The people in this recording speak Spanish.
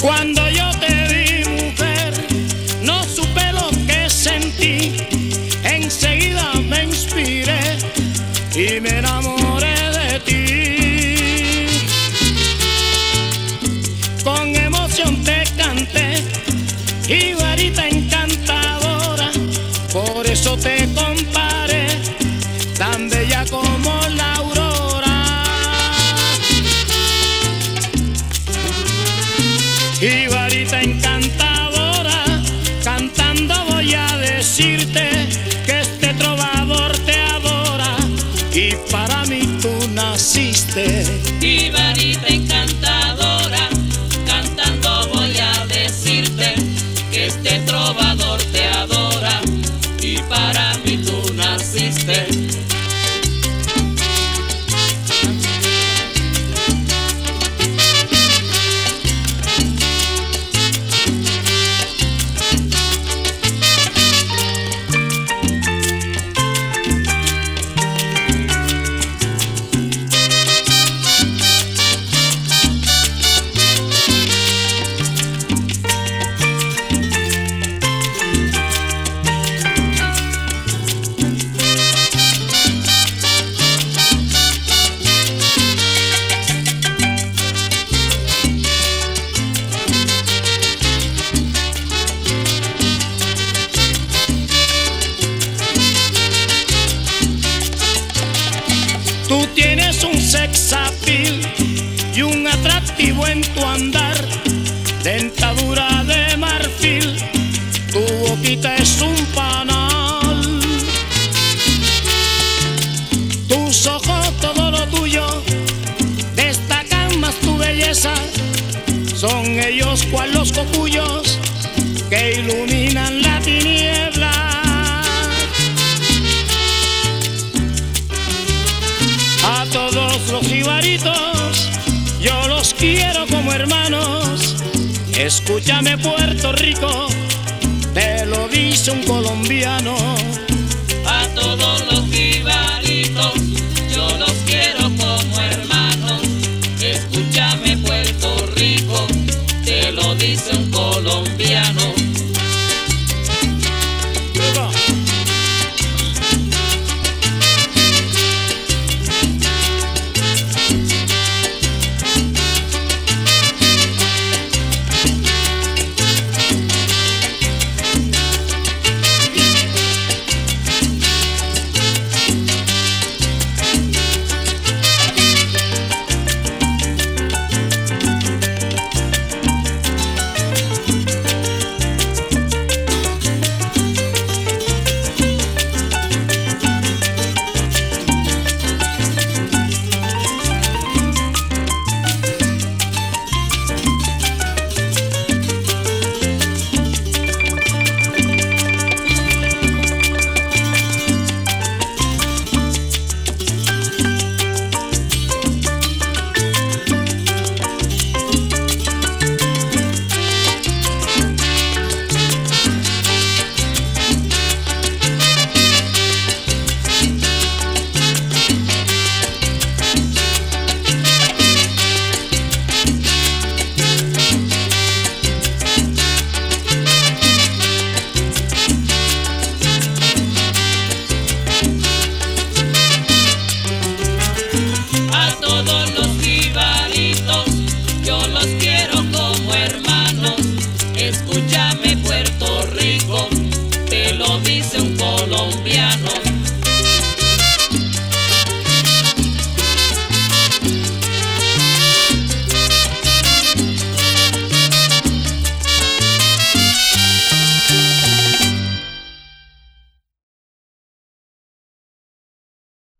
Cuando yo te vi, mujer, no supe lo que sentí. Enseguida me inspiré y me enamoré de ti. Con emoción te canté, jibarita encantadora, por eso te comparé, tan bella como la aurora. Jibarita encantadora, cantando voy a decirte que este trovador te adora y para mí tú naciste. Jibarita encantadora, cantando voy a decirte que este trovador te adora y para mí tú naciste. Tú tienes un sex appeal y un atractivo en tu andar, dentadura de marfil, tu boquita es un panal. Tus ojos, todo lo tuyo, destacan más tu belleza, son ellos cual los cocuyos que iluminan la tiniebla. A todos los jibaritos yo los quiero como hermanos. Escúchame, Puerto Rico, te lo dice un colombiano.